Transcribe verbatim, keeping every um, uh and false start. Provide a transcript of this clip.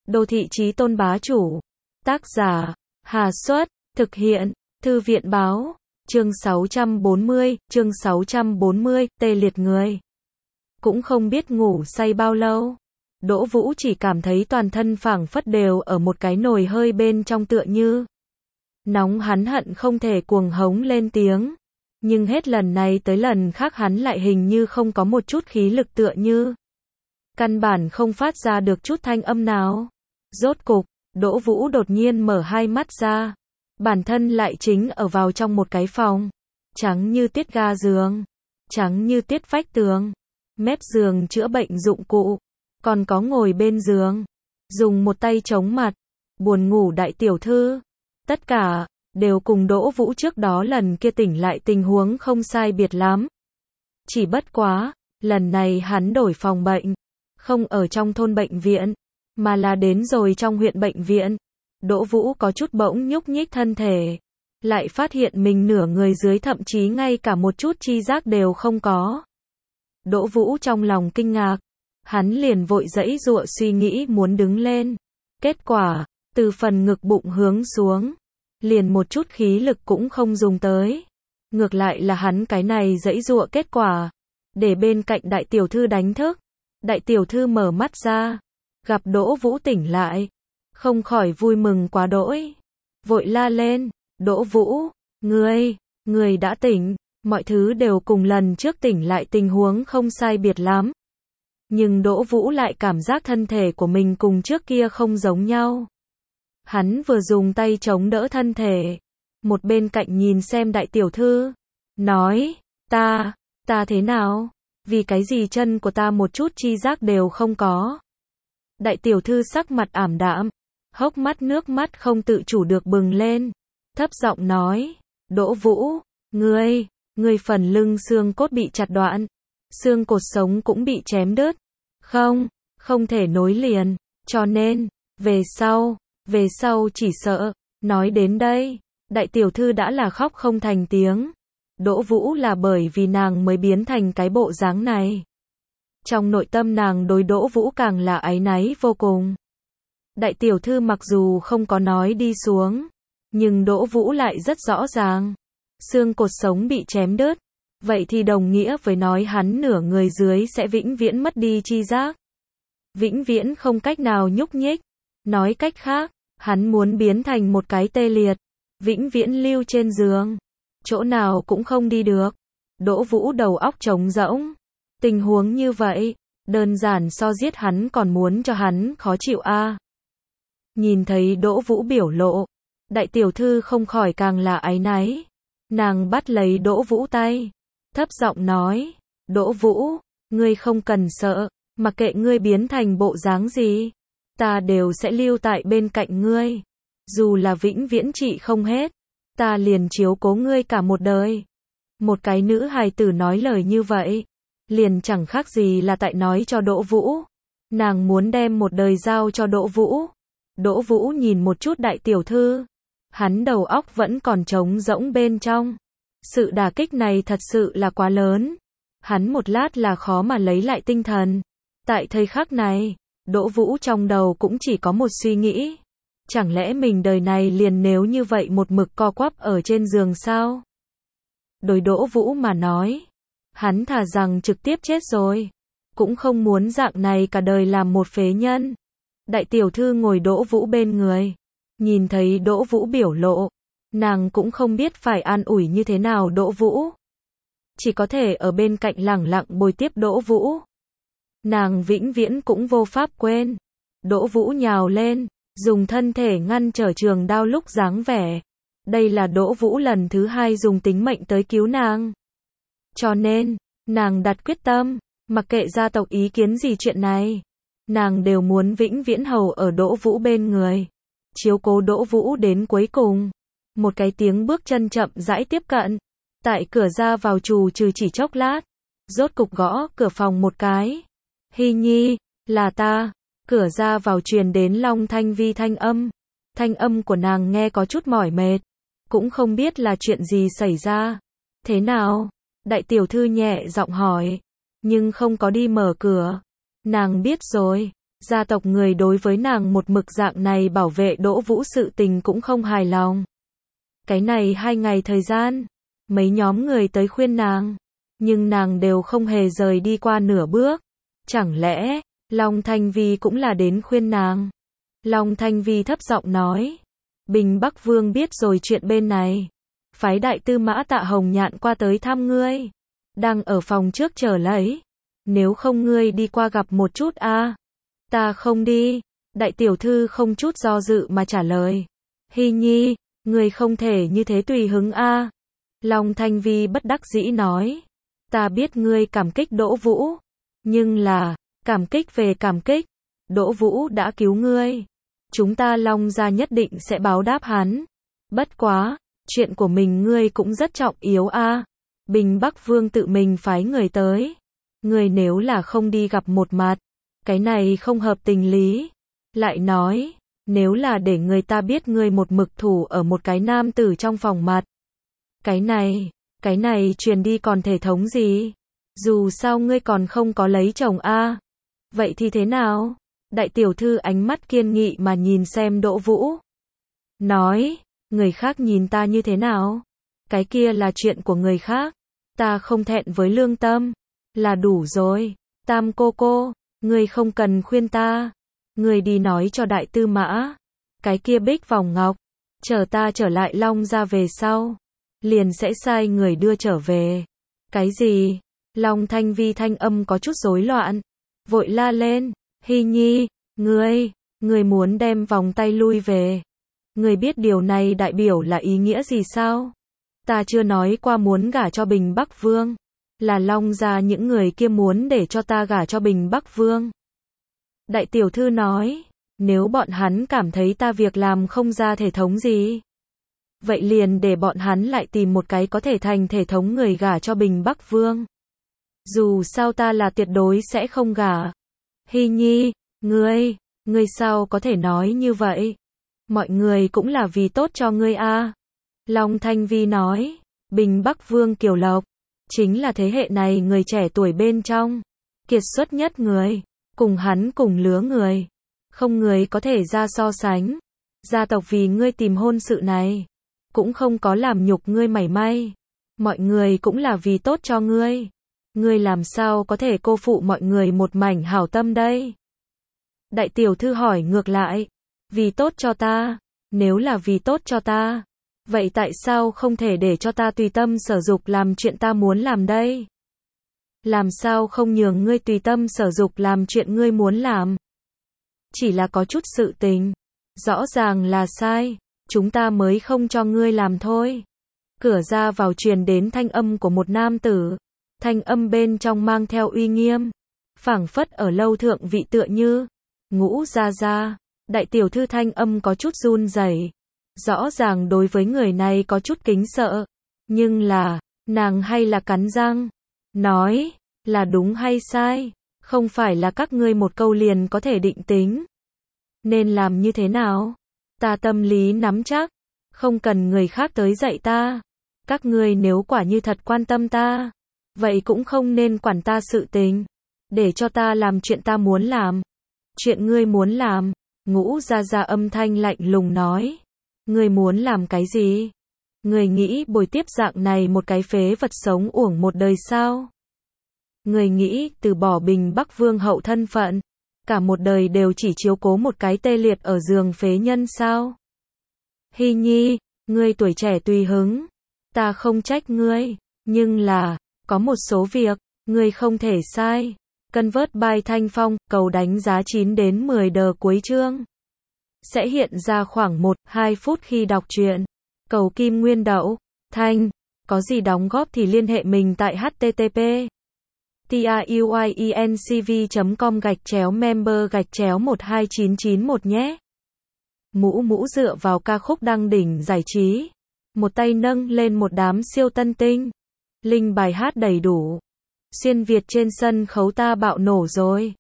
Đô thị chí tôn bá chủ. Tác giả, Hà Xuất, thực hiện, Thư viện báo, chương sáu trăm bốn mươi, chương sáu trăm bốn mươi, tê liệt người. Cũng không biết ngủ say bao lâu. Đỗ Vũ chỉ cảm thấy toàn thân phảng phất đều ở một cái nồi hơi bên trong tựa như. Nóng hắn hận không thể cuồng hống lên tiếng. Nhưng hết lần này tới lần khác hắn lại hình như không có một chút khí lực tựa như. Căn bản không phát ra được chút thanh âm nào. Rốt cục, Đỗ Vũ đột nhiên mở hai mắt ra. Bản thân lại chính ở vào trong một cái phòng. Trắng như tiết ga giường. Trắng như tiết vách tường. Mép giường chữa bệnh dụng cụ. Còn có ngồi bên giường. Dùng một tay chống mặt. Buồn ngủ đại tiểu thư. Tất cả, đều cùng Đỗ Vũ trước đó lần kia tỉnh lại tình huống không sai biệt lắm. Chỉ bất quá, lần này hắn đổi phòng bệnh. Không ở trong thôn bệnh viện, mà là đến rồi trong huyện bệnh viện. Đỗ Vũ có chút bỗng nhúc nhích thân thể. Lại phát hiện mình nửa người dưới thậm chí ngay cả một chút chi giác đều không có. Đỗ Vũ trong lòng kinh ngạc. Hắn liền vội giãy giụa suy nghĩ muốn đứng lên. Kết quả, từ phần ngực bụng hướng xuống. Liền một chút khí lực cũng không dùng tới. Ngược lại là hắn cái này giãy giụa kết quả. Để bên cạnh đại tiểu thư đánh thức. Đại tiểu thư mở mắt ra. Gặp Đỗ Vũ tỉnh lại. Không khỏi vui mừng quá đỗi. Vội la lên. Đỗ Vũ, ngươi, ngươi đã tỉnh. Mọi thứ đều cùng lần trước tỉnh lại tình huống không sai biệt lắm. Nhưng Đỗ Vũ lại cảm giác thân thể của mình cùng trước kia không giống nhau. Hắn vừa dùng tay chống đỡ thân thể. Một bên cạnh nhìn xem đại tiểu thư. Nói, ta, ta thế nào? Vì cái gì chân của ta một chút chi giác đều không có? Đại tiểu thư sắc mặt ảm đạm. Hốc mắt nước mắt không tự chủ được bừng lên. Thấp giọng nói, Đỗ Vũ, ngươi, ngươi phần lưng xương cốt bị chặt đoạn. Xương cột sống cũng bị chém đứt. Không, không thể nối liền. Cho nên, về sau, về sau chỉ sợ. Nói đến đây, đại tiểu thư đã là khóc không thành tiếng. Đỗ Vũ là bởi vì nàng mới biến thành cái bộ dáng này. Trong nội tâm nàng đối Đỗ Vũ càng là áy náy vô cùng. Đại tiểu thư mặc dù không có nói đi xuống, nhưng Đỗ Vũ lại rất rõ ràng. Xương cột sống bị chém đứt. Vậy thì đồng nghĩa với nói hắn nửa người dưới sẽ vĩnh viễn mất đi chi giác. Vĩnh viễn không cách nào nhúc nhích. Nói cách khác, hắn muốn biến thành một cái tê liệt. Vĩnh viễn lưu trên giường. Chỗ nào cũng không đi được. Đỗ Vũ đầu óc trống rỗng. Tình huống như vậy, đơn giản so giết hắn còn muốn cho hắn khó chịu a. À. Nhìn thấy Đỗ Vũ biểu lộ, đại tiểu thư không khỏi càng là áy náy. Nàng bắt lấy Đỗ Vũ tay. Thấp giọng nói, Đỗ Vũ, ngươi không cần sợ, mặc kệ ngươi biến thành bộ dáng gì, ta đều sẽ lưu tại bên cạnh ngươi. Dù là vĩnh viễn trị không hết, ta liền chiếu cố ngươi cả một đời. Một cái nữ hài tử nói lời như vậy, liền chẳng khác gì là tại nói cho Đỗ Vũ. Nàng muốn đem một đời giao cho Đỗ Vũ. Đỗ Vũ nhìn một chút đại tiểu thư. Hắn đầu óc vẫn còn trống rỗng bên trong. Sự đả kích này thật sự là quá lớn. Hắn một lát là khó mà lấy lại tinh thần. Tại thời khắc này, Đỗ Vũ trong đầu cũng chỉ có một suy nghĩ. Chẳng lẽ mình đời này liền nếu như vậy một mực co quắp ở trên giường sao? Đối Đỗ Vũ mà nói, hắn thà rằng trực tiếp chết rồi. Cũng không muốn dạng này cả đời làm một phế nhân. Đại tiểu thư ngồi Đỗ Vũ bên người. Nhìn thấy Đỗ Vũ biểu lộ. Nàng cũng không biết phải an ủi như thế nào Đỗ Vũ. Chỉ có thể ở bên cạnh lẳng lặng bồi tiếp Đỗ Vũ. Nàng vĩnh viễn cũng vô pháp quên. Đỗ Vũ nhào lên, dùng thân thể ngăn trở trường đao lúc dáng vẻ. Đây là Đỗ Vũ lần thứ hai dùng tính mệnh tới cứu nàng. Cho nên, nàng đặt quyết tâm, mặc kệ gia tộc ý kiến gì chuyện này. Nàng đều muốn vĩnh viễn hầu ở Đỗ Vũ bên người. Chiếu cố Đỗ Vũ đến cuối cùng. Một cái tiếng bước chân chậm rãi tiếp cận. Tại cửa ra vào trù trừ chỉ chốc lát. Rốt cục gõ cửa phòng một cái. Hy Nhi, là ta. Cửa ra vào truyền đến Long Thanh Vi thanh âm. Thanh âm của nàng nghe có chút mỏi mệt. Cũng không biết là chuyện gì xảy ra. Thế nào? Đại tiểu thư nhẹ giọng hỏi. Nhưng không có đi mở cửa. Nàng biết rồi. Gia tộc người đối với nàng một mực dạng này bảo vệ Đỗ Vũ sự tình cũng không hài lòng. Cái này hai ngày thời gian, mấy nhóm người tới khuyên nàng, nhưng nàng đều không hề rời đi qua nửa bước. Chẳng lẽ, Long Thanh Vi cũng là đến khuyên nàng? Long Thanh Vi thấp giọng nói, Bình Bắc Vương biết rồi chuyện bên này. Phái đại tư mã Tạ Hồng Nhạn qua tới thăm ngươi. Đang ở phòng trước chờ lấy. Nếu không ngươi đi qua gặp một chút a. À? Ta không đi. Đại tiểu thư không chút do dự mà trả lời. Hy Nhi, ngươi không thể như thế tùy hứng a. À? Long Thanh Vi bất đắc dĩ nói. Ta biết ngươi cảm kích Đỗ Vũ. Nhưng là, cảm kích về cảm kích. Đỗ Vũ đã cứu ngươi. Chúng ta Long gia nhất định sẽ báo đáp hắn. Bất quá, chuyện của mình ngươi cũng rất trọng yếu a. À? Bình Bắc Vương tự mình phái người tới. Ngươi nếu là không đi gặp một mặt, cái này không hợp tình lý. Lại nói, nếu là để người ta biết ngươi một mực thủ ở một cái nam tử trong phòng mặt. Cái này, cái này truyền đi còn thể thống gì? Dù sao ngươi còn không có lấy chồng a. À? Vậy thì thế nào? Đại tiểu thư ánh mắt kiên nghị mà nhìn xem Đỗ Vũ. Nói, người khác nhìn ta như thế nào? Cái kia là chuyện của người khác. Ta không thẹn với lương tâm. Là đủ rồi. Tam cô cô, ngươi không cần khuyên ta. Ngươi đi nói cho đại tư mã. Cái kia bích vòng ngọc. Chờ ta trở lại Long gia về sau. Liền sẽ sai người đưa trở về. Cái gì? Long Thanh Vi thanh âm có chút rối loạn. Vội la lên. Hy Nhi, ngươi, ngươi muốn đem vòng tay lui về. Ngươi biết điều này đại biểu là ý nghĩa gì sao? Ta chưa nói qua muốn gả cho Bình Bắc Vương. Là Long gia những người kia muốn để cho ta gả cho Bình Bắc Vương. Đại tiểu thư nói, nếu bọn hắn cảm thấy ta việc làm không ra thể thống gì. Vậy liền để bọn hắn lại tìm một cái có thể thành thể thống người gả cho Bình Bắc Vương. Dù sao ta là tuyệt đối sẽ không gả. Hy Nhi, ngươi, ngươi sao có thể nói như vậy? Mọi người cũng là vì tốt cho ngươi a. À. Long Thanh Vi nói, Bình Bắc Vương Kiều Lộc, chính là thế hệ này người trẻ tuổi bên trong, kiệt xuất nhất người, cùng hắn cùng lứa người. Không người có thể ra so sánh. Gia tộc vì ngươi tìm hôn sự này, cũng không có làm nhục ngươi mảy may. Mọi người cũng là vì tốt cho ngươi. Ngươi làm sao có thể cô phụ mọi người một mảnh hảo tâm đây? Đại tiểu thư hỏi ngược lại. Vì tốt cho ta? Nếu là vì tốt cho ta, vậy tại sao không thể để cho ta tùy tâm sở dục làm chuyện ta muốn làm đây? Làm sao không nhường ngươi tùy tâm sở dục làm chuyện ngươi muốn làm? Chỉ là có chút sự tình, rõ ràng là sai, chúng ta mới không cho ngươi làm thôi. Cửa ra vào truyền đến thanh âm của một nam tử. Thanh âm bên trong mang theo uy nghiêm, phảng phất ở lâu thượng vị tựa như. Ngũ gia gia. Đại tiểu thư thanh âm có chút run rẩy. Rõ ràng đối với người này có chút kính sợ. Nhưng là, nàng hay là cắn răng. Nói, là đúng hay sai. Không phải là các ngươi một câu liền có thể định tính. Nên làm như thế nào? Ta tâm lý nắm chắc. Không cần người khác tới dạy ta. Các ngươi nếu quả như thật quan tâm ta, vậy cũng không nên quản ta sự tình. Để cho ta làm chuyện ta muốn làm. Chuyện ngươi muốn làm. Ngũ gia gia âm thanh lạnh lùng nói. Ngươi muốn làm cái gì? Ngươi nghĩ bồi tiếp dạng này một cái phế vật sống uổng một đời sao? Ngươi nghĩ từ bỏ Bình Bắc Vương hậu thân phận, cả một đời đều chỉ chiếu cố một cái tê liệt ở giường phế nhân sao? Hy Nhi, ngươi tuổi trẻ tùy hứng, ta không trách ngươi, nhưng là, có một số việc, ngươi không thể sai. Cân vớt bài thanh phong, cầu đánh giá chín đến mười đờ cuối chương. Sẽ hiện ra khoảng một đến hai phút khi đọc truyện. Cầu kim nguyên đậu, thanh, có gì đóng góp thì liên hệ mình tại http truyencv chấm com gạch chéo member gạch chéo một hai chín chín một nhé. Mũ mũ dựa vào ca khúc đăng đỉnh giải trí. Một tay nâng lên một đám siêu tân tinh. Linh bài hát đầy đủ. Xuyên Việt trên sân khấu ta bạo nổ rồi.